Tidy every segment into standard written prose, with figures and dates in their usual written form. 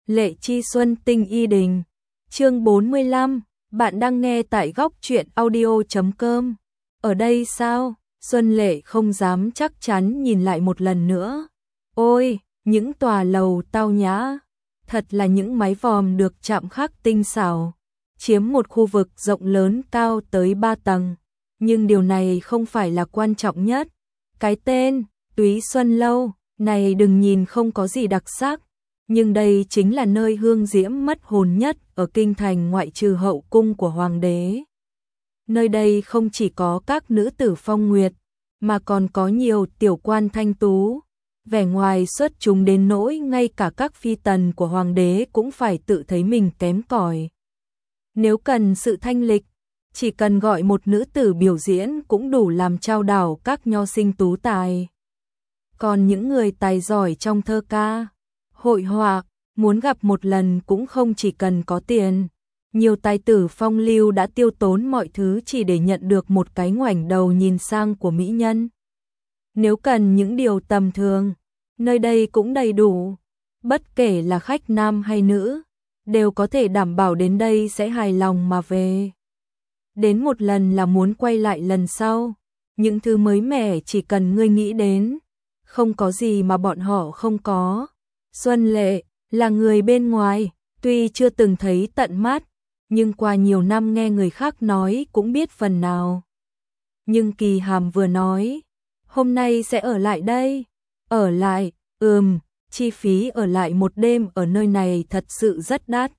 Lệ Chi Xuân Tinh Y Đình. Chương 45, bạn đang nghe tại góc truyện audio.com. Ở đây sao? Xuân Lệ không dám chắc chắn nhìn lại một lần nữa. Ôi, những tòa lầu tao nhã, thật là những mái vòm được chạm khắc tinh xảo, chiếm một khu vực rộng lớn cao tới 3 tầng. Nhưng điều này không phải là quan trọng nhất. Cái tên, Túy Xuân Lâu, này đừng nhìn không có gì đặc sắc, nhưng đây chính là nơi hương diễm mất hồn nhất ở kinh thành ngoại trừ hậu cung của hoàng đế. Nơi đây không chỉ có các nữ tử phong nguyệt, mà còn có nhiều tiểu quan thanh tú, vẻ ngoài xuất chúng đến nỗi ngay cả các phi tần của hoàng đế cũng phải tự thấy mình kém cỏi. Nếu cần sự thanh lịch, chỉ cần gọi một nữ tử biểu diễn cũng đủ làm trao đảo các nho sinh tú tài. Còn những người tài giỏi trong thơ ca, hội họa, muốn gặp một lần cũng không chỉ cần có tiền. Nhiều tài tử phong lưu đã tiêu tốn mọi thứ chỉ để nhận được một cái ngoảnh đầu nhìn sang của mỹ nhân. Nếu cần những điều tầm thường, nơi đây cũng đầy đủ. Bất kể là khách nam hay nữ, đều có thể đảm bảo đến đây sẽ hài lòng mà về. Đến một lần là muốn quay lại lần sau. Những thứ mới mẻ chỉ cần ngươi nghĩ đến, không có gì mà bọn họ không có. Xuân Lệ là người bên ngoài, tuy chưa từng thấy tận mắt, nhưng qua nhiều năm nghe người khác nói cũng biết phần nào. Nhưng Kỳ Hàm vừa nói, hôm nay sẽ ở lại đây. Ở lại, chi phí ở lại một đêm ở nơi này thật sự rất đắt.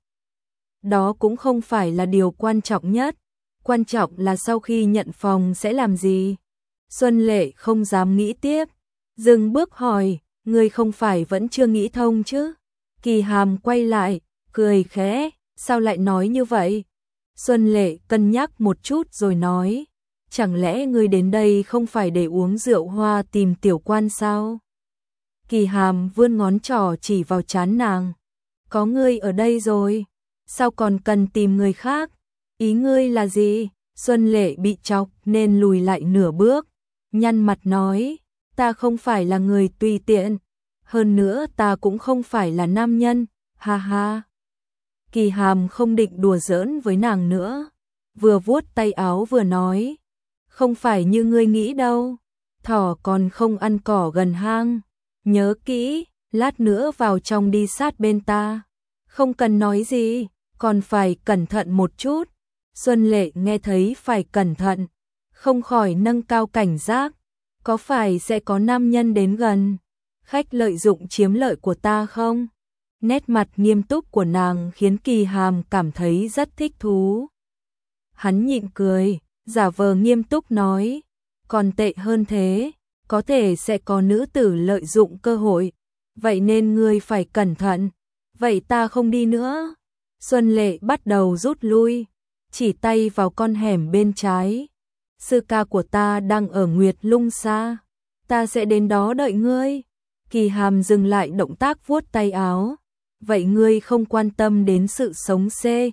Đó cũng không phải là điều quan trọng nhất, quan trọng là sau khi nhận phòng sẽ làm gì. Xuân Lệ không dám nghĩ tiếp, dừng bước hỏi, ngươi không phải vẫn chưa nghĩ thông chứ? Kỳ Hàm quay lại, cười khẽ, sao lại nói như vậy? Xuân Lệ cân nhắc một chút rồi nói, chẳng lẽ ngươi đến đây không phải để uống rượu hoa tìm tiểu quan sao? Kỳ Hàm vươn ngón trỏ chỉ vào trán nàng, có ngươi ở đây rồi, sao còn cần tìm người khác? Ý ngươi là gì? Xuân Lệ bị chọc nên lùi lại nửa bước, nhăn mặt nói, ta không phải là người tùy tiện, hơn nữa ta cũng không phải là nam nhân, ha ha. Kỳ Hàm không định đùa giỡn với nàng nữa, vừa vuốt tay áo vừa nói, không phải như ngươi nghĩ đâu, thỏ còn không ăn cỏ gần hang, nhớ kỹ, lát nữa vào trong đi sát bên ta, không cần nói gì, còn phải cẩn thận một chút. Xuân Lệ nghe thấy phải cẩn thận, không khỏi nâng cao cảnh giác, có phải sẽ có nam nhân đến gần, khách lợi dụng chiếm lợi của ta không? Nét mặt nghiêm túc của nàng khiến Kỳ Hàm cảm thấy rất thích thú. Hắn nhịn cười, giả vờ nghiêm túc nói, còn tệ hơn thế, có thể sẽ có nữ tử lợi dụng cơ hội, vậy nên ngươi phải cẩn thận, vậy ta không đi nữa. Xuân Lệ bắt đầu rút lui, chỉ tay vào con hẻm bên trái. Sư ca của ta đang ở Nguyệt Lung Sa, ta sẽ đến đó đợi ngươi. Kỳ Hàm dừng lại động tác vuốt tay áo. Vậy ngươi không quan tâm đến sự sống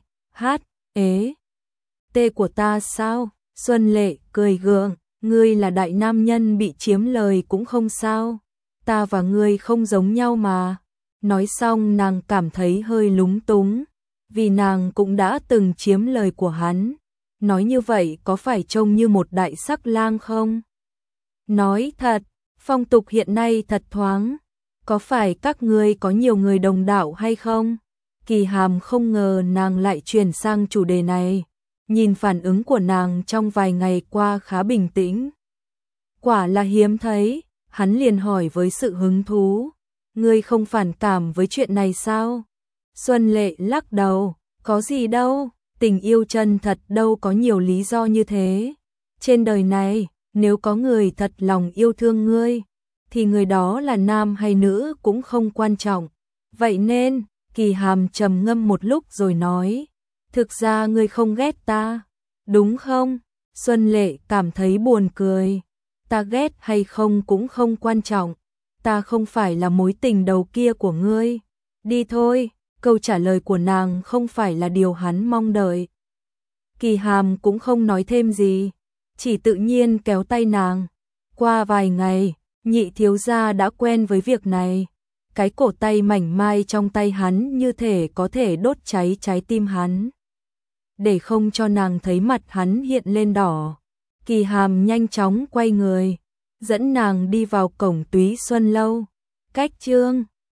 T của ta sao? Xuân Lệ cười gượng, ngươi là đại nam nhân bị chiếm lời cũng không sao, ta và ngươi không giống nhau mà. Nói xong nàng cảm thấy hơi lúng túng, vì nàng cũng đã từng chiếm lời của hắn. Nói như vậy có phải trông như một đại sắc lang không? Nói thật, phong tục hiện nay thật thoáng. Có phải các ngươi có nhiều người đồng đạo hay không? Kỳ Hàm không ngờ nàng lại chuyển sang chủ đề này. Nhìn phản ứng của nàng trong vài ngày qua khá bình tĩnh. Quả là hiếm thấy, hắn liền hỏi với sự hứng thú. Ngươi không phản cảm với chuyện này sao? Xuân Lệ lắc đầu, có gì đâu, tình yêu chân thật đâu có nhiều lý do như thế. Trên đời này, nếu có người thật lòng yêu thương ngươi, thì người đó là nam hay nữ cũng không quan trọng. Vậy nên, Kỳ Hàm trầm ngâm một lúc rồi nói, thực ra ngươi không ghét ta, đúng không? Xuân Lệ cảm thấy buồn cười, ta ghét hay không cũng không quan trọng, ta không phải là mối tình đầu kia của ngươi. Đi thôi, câu trả lời của nàng không phải là điều hắn mong đợi. Kỳ Hàm cũng không nói thêm gì, chỉ tự nhiên kéo tay nàng. Qua vài ngày, nhị thiếu gia đã quen với việc này, cái cổ tay mảnh mai trong tay hắn như thể có thể đốt cháy trái tim hắn. Để không cho nàng thấy mặt hắn hiện lên đỏ, Kỳ Hàm nhanh chóng quay người, dẫn nàng đi vào cổng Túy Xuân lâu. Cách chương